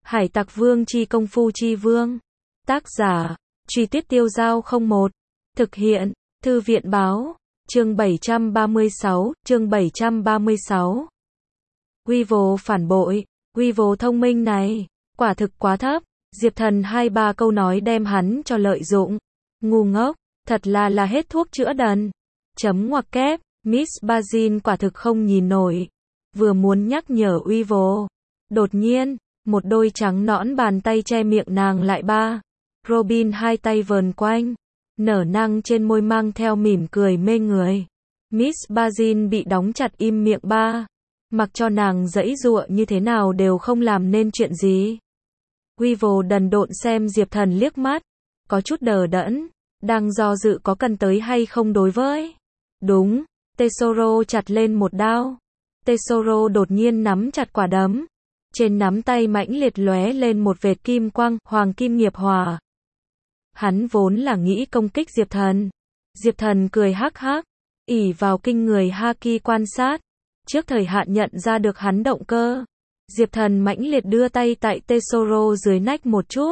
Hải Tặc Vương chi công phu chi vương. Tác giả, Truy Tuyết Tiêu Dao 01. Thực hiện, Thư viện báo, chương 736, chương 736. Weevil phản bội, Weevil thông minh này, quả thực quá thấp. Diệp Thần 2-3 câu nói đem hắn cho lợi dụng. Ngu ngốc, thật là hết thuốc chữa đần. Chấm ngoặc kép, Miss Bazin quả thực không nhìn nổi. Vừa muốn nhắc nhở Weevil, đột nhiên, một đôi trắng nõn bàn tay che miệng nàng lại ba. Robin hai tay vờn quanh, nở nang trên môi mang theo mỉm cười mê người. Miss Bazin bị đóng chặt im miệng ba. Mặc cho nàng giãy giụa như thế nào đều không làm nên chuyện gì. Weevil đần độn xem Diệp Thần liếc mắt, có chút đờ đẫn, đang do dự có cần tới hay không đối với. Đúng, Tesoro chặt lên một đao. Tesoro đột nhiên nắm chặt quả đấm. Trên nắm tay mãnh liệt lóe lên một vệt kim quang, hoàng kim nghiệp hỏa. Hắn vốn là nghĩ công kích Diệp Thần. Diệp Thần cười hắc hắc, ỷ vào kinh người Haki quan sát, trước thời hạn nhận ra được hắn động cơ. Diệp Thần mãnh liệt đưa tay tại Tesoro dưới nách một chút.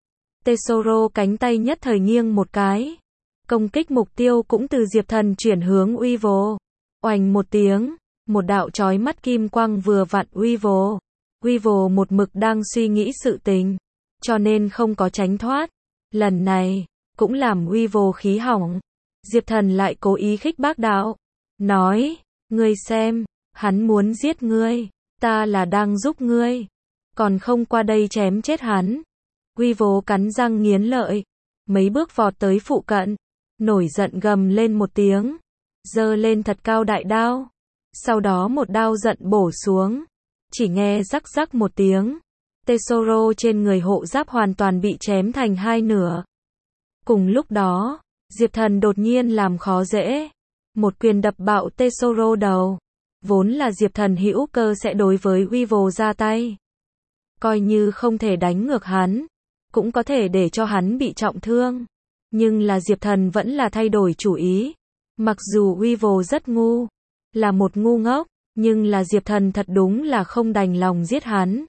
Tesoro cánh tay nhất thời nghiêng một cái. Công kích mục tiêu cũng từ Diệp Thần chuyển hướng Weevil. Oành một tiếng, một đạo chói mắt kim quang vừa vặn Weevil. Weevil một mực đang suy nghĩ sự tình, cho nên không có tránh thoát. Lần này, cũng làm Weevil khí hỏng. Diệp Thần lại cố ý khích bác đạo. Nói, ngươi xem, hắn muốn giết ngươi, ta là đang giúp ngươi. Còn không qua đây chém chết hắn. Weevil cắn răng nghiến lợi, mấy bước vọt tới phụ cận, nổi giận gầm lên một tiếng, giơ lên thật cao đại đao. Sau đó một đao giận bổ xuống. Chỉ nghe rắc rắc một tiếng, Tesoro trên người hộ giáp hoàn toàn bị chém thành hai nửa. Cùng lúc đó, Diệp Thần đột nhiên làm khó dễ, một quyền đập bạo Tesoro đầu. Vốn là Diệp Thần hữu cơ sẽ đối với Weevil ra tay. Coi như không thể đánh ngược hắn, cũng có thể để cho hắn bị trọng thương. Nhưng là Diệp Thần vẫn là thay đổi chủ ý. Mặc dù Weevil rất ngu, là một ngu ngốc, nhưng là Diệp Thần thật đúng là không đành lòng giết hắn.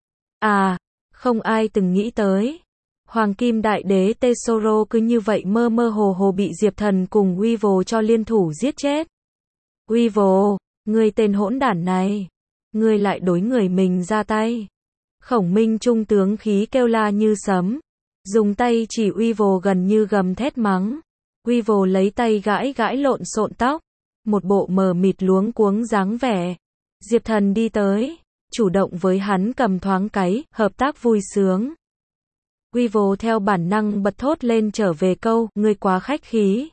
À, không ai từng nghĩ tới. Hoàng Kim Đại Đế Tesoro cứ như vậy mơ mơ hồ hồ bị Diệp Thần cùng Weevil cho liên thủ giết chết. Weevil, ngươi tên hỗn đản này, ngươi lại đối người mình ra tay. Khổng Minh trung tướng khí kêu la như sấm, dùng tay chỉ Weevil gần như gầm thét mắng. Weevil lấy tay gãi gãi lộn xộn tóc, một bộ mờ mịt luống cuống dáng vẻ. Diệp Thần đi tới, chủ động với hắn cầm thoáng cái, hợp tác vui sướng. Weevil theo bản năng bật thốt lên trở về câu, ngươi quá khách khí.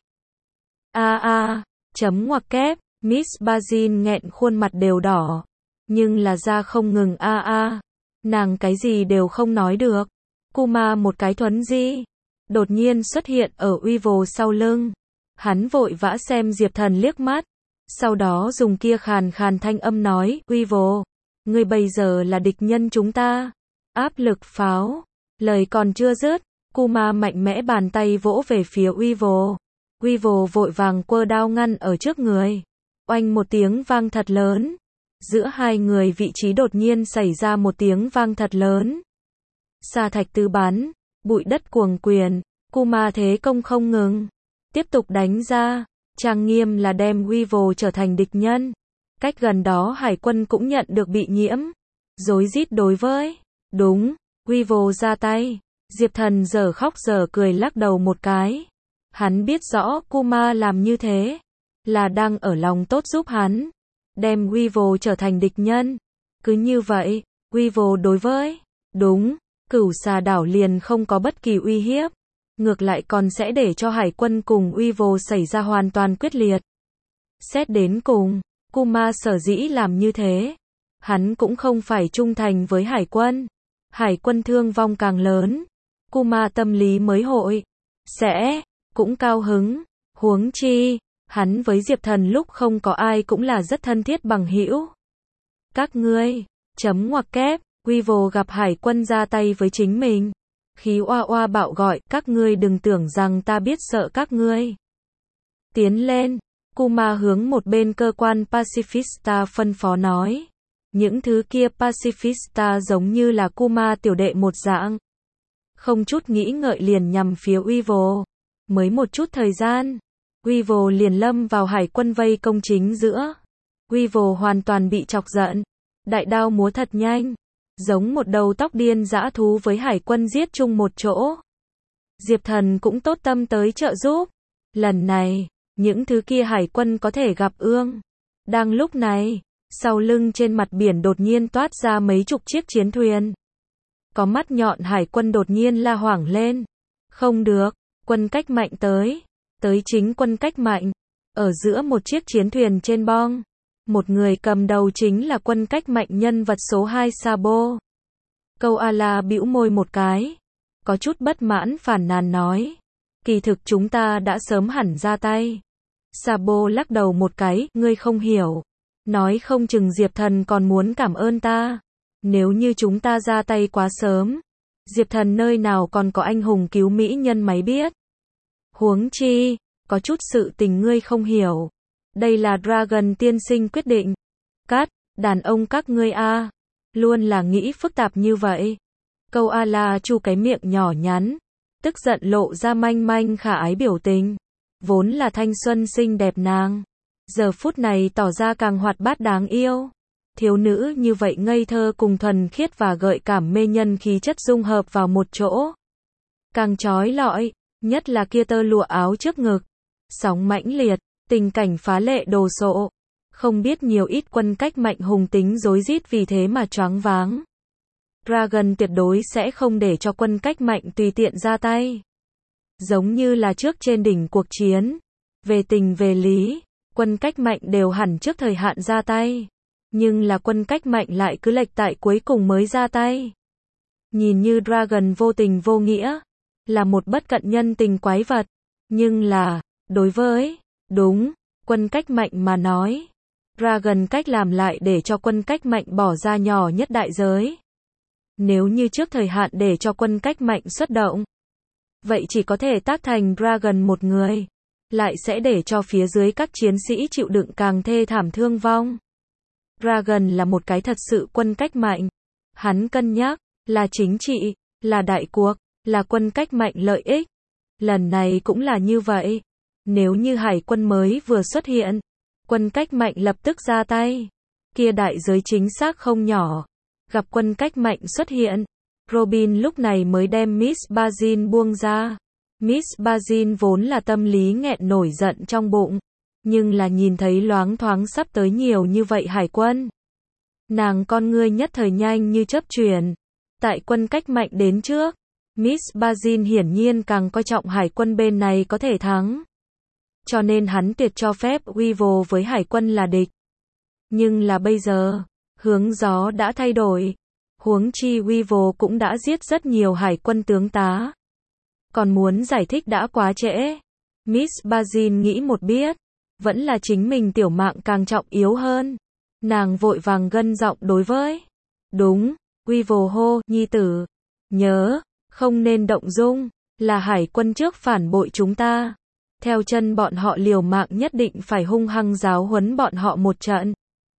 Chấm ngoặc kép, Miss Bazin nghẹn khuôn mặt đều đỏ. Nhưng là ra không ngừng nàng cái gì đều không nói được. Kuma một cái thuấn di, đột nhiên xuất hiện ở Weevil sau lưng. Hắn vội vã xem Diệp Thần liếc mắt, sau đó dùng kia khàn khàn thanh âm nói, Weevil, ngươi bây giờ là địch nhân chúng ta. Áp lực pháo. Lời còn chưa dứt, Kuma mạnh mẽ bàn tay vỗ về phía Weevil. Weevil vội vàng quơ đao ngăn ở trước người. Oanh một tiếng vang thật lớn. Giữa hai người vị trí đột nhiên xảy ra một tiếng vang thật lớn. Sa thạch tứ bắn, bụi đất cuồng quyền, Kuma thế công không ngừng. Tiếp tục đánh ra, trang nghiêm là đem Weevil trở thành địch nhân. Cách gần đó hải quân cũng nhận được bị nhiễm. Rối rít đối với. Đúng, Weevil ra tay. Diệp Thần giờ khóc giờ cười lắc đầu một cái. Hắn biết rõ Kuma làm như thế là đang ở lòng tốt giúp hắn, đem Weevil trở thành địch nhân. Cứ như vậy, Weevil đối với. Đúng, Cửu Xà đảo liền không có bất kỳ uy hiếp. Ngược lại còn sẽ để cho hải quân cùng Weevil xảy ra hoàn toàn quyết liệt. Xét đến cùng, Kuma sở dĩ làm như thế, hắn cũng không phải trung thành với hải quân. Hải quân thương vong càng lớn, Kuma tâm lý mới hội sẽ cũng cao hứng. Huống chi, hắn với Diệp Thần lúc không có ai cũng là rất thân thiết bằng hữu. Các ngươi, chấm ngoặc kép, Weevil gặp hải quân ra tay với chính mình. Khí oa oa bạo gọi, các ngươi đừng tưởng rằng ta biết sợ các ngươi. Tiến lên, Kuma hướng một bên cơ quan pacifista phân phó nói. Những thứ kia pacifista giống như là Kuma tiểu đệ một dạng. Không chút nghĩ ngợi liền nhằm phía Weevil. Mới một chút thời gian, Weevil liền lâm vào hải quân vây công chính giữa. Weevil hoàn toàn bị chọc giận. Đại đao múa thật nhanh. Giống một đầu tóc điên dã thú với hải quân giết chung một chỗ. Diệp Thần cũng tốt tâm tới trợ giúp. Lần này, những thứ kia hải quân có thể gặp ương. Đang lúc này, sau lưng trên mặt biển đột nhiên toát ra mấy chục chiếc chiến thuyền. Có mắt nhọn hải quân đột nhiên la hoảng lên. Không được, quân cách mạnh tới. Tới chính quân cách mạnh. Ở giữa một chiếc chiến thuyền trên bong. Một người cầm đầu chính là quân cách mạnh nhân vật số 2 Sabo. Koala bĩu môi một cái. Có chút bất mãn phàn nàn nói. Kỳ thực chúng ta đã sớm hẳn ra tay. Sabo lắc đầu một cái, ngươi không hiểu. Nói không chừng Diệp Thần còn muốn cảm ơn ta. Nếu như chúng ta ra tay quá sớm. Diệp Thần nơi nào còn có anh hùng cứu mỹ nhân máy biết. Huống chi, có chút sự tình ngươi không hiểu. Đây là Dragon tiên sinh quyết định. Cát, đàn ông các ngươi a, luôn là nghĩ phức tạp như vậy. Koala chu cái miệng nhỏ nhắn, tức giận lộ ra manh manh khả ái biểu tình. Vốn là thanh xuân xinh đẹp nàng, giờ phút này tỏ ra càng hoạt bát đáng yêu. Thiếu nữ như vậy ngây thơ cùng thuần khiết và gợi cảm mê nhân khí chất dung hợp vào một chỗ. Càng chói lọi, nhất là kia tơ lụa áo trước ngực. Sóng mãnh liệt, tình cảnh phá lệ đồ sộ. Không biết nhiều ít quân cách mạnh hùng tính rối rít vì thế mà choáng váng. Dragon tuyệt đối sẽ không để cho quân cách mạnh tùy tiện ra tay. Giống như là trước trên đỉnh cuộc chiến. Về tình về lý, quân cách mạnh đều hẳn trước thời hạn ra tay. Nhưng là quân cách mạnh lại cứ lệch tại cuối cùng mới ra tay. Nhìn như Dragon vô tình vô nghĩa. Là một bất cận nhân tình quái vật. Nhưng là, đối với, đúng, quân cách mạnh mà nói. Dragon cách làm lại để cho quân cách mạnh bỏ ra nhỏ nhất đại giới. Nếu như trước thời hạn để cho quân cách mạnh xuất động. Vậy chỉ có thể tác thành Dragon một người. Lại sẽ để cho phía dưới các chiến sĩ chịu đựng càng thê thảm thương vong. Dragon là một cái thật sự quân cách mạnh. Hắn cân nhắc, là chính trị, là đại cuộc, là quân cách mạnh lợi ích. Lần này cũng là như vậy. Nếu như hải quân mới vừa xuất hiện, quân cách mạnh lập tức ra tay. Kia đại giới chính xác không nhỏ. Gặp quân cách mạnh xuất hiện, Robin lúc này mới đem Miss Bazin buông ra. Miss Bazin vốn là tâm lý nghẹn nổi giận trong bụng. Nhưng là nhìn thấy loáng thoáng sắp tới nhiều như vậy hải quân. Nàng con ngươi nhất thời nhanh như chớp chuyển. Tại quân cách mạnh đến trước, Miss Bazin hiển nhiên càng coi trọng hải quân bên này có thể thắng. Cho nên hắn tuyệt cho phép Weevil với hải quân là địch. Nhưng là bây giờ, hướng gió đã thay đổi. Huống chi Weevil cũng đã giết rất nhiều hải quân tướng tá. Còn muốn giải thích đã quá trễ. Miss Bazin nghĩ một biết. Vẫn là chính mình tiểu mạng càng trọng yếu hơn. Nàng vội vàng gân giọng đối với. Đúng, Weevil hô, nhi tử. Nhớ, không nên động dung. Là hải quân trước phản bội chúng ta. Theo chân bọn họ liều mạng nhất định phải hung hăng giáo huấn bọn họ một trận.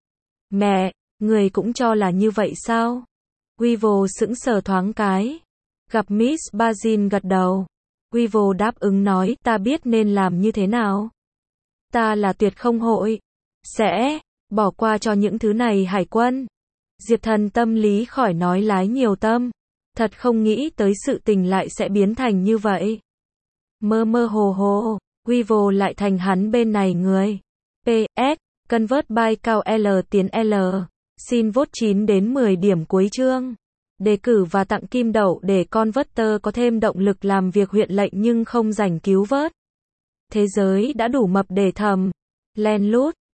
Mẹ, người cũng cho là như vậy sao? Weevil sững sờ thoáng cái. Gặp Miss Bazin gật đầu. Weevil đáp ứng nói, ta biết nên làm như thế nào. Ta là tuyệt không hội. Sẽ, bỏ qua cho những thứ này hải quân. Diệp Thần tâm lý khỏi nói lái nhiều tâm. Thật không nghĩ tới sự tình lại sẽ biến thành như vậy. Mơ mơ hồ hồ, Weevil lại thành hắn bên này người. PS, convert by cao L tiến L. Xin vote 9 đến 10 điểm cuối chương. Đề cử và tặng kim đậu để Converter có thêm động lực làm việc huyện lệnh nhưng không rảnh cứu vớt. Thế giới đã đủ mập để thầm. Len lút.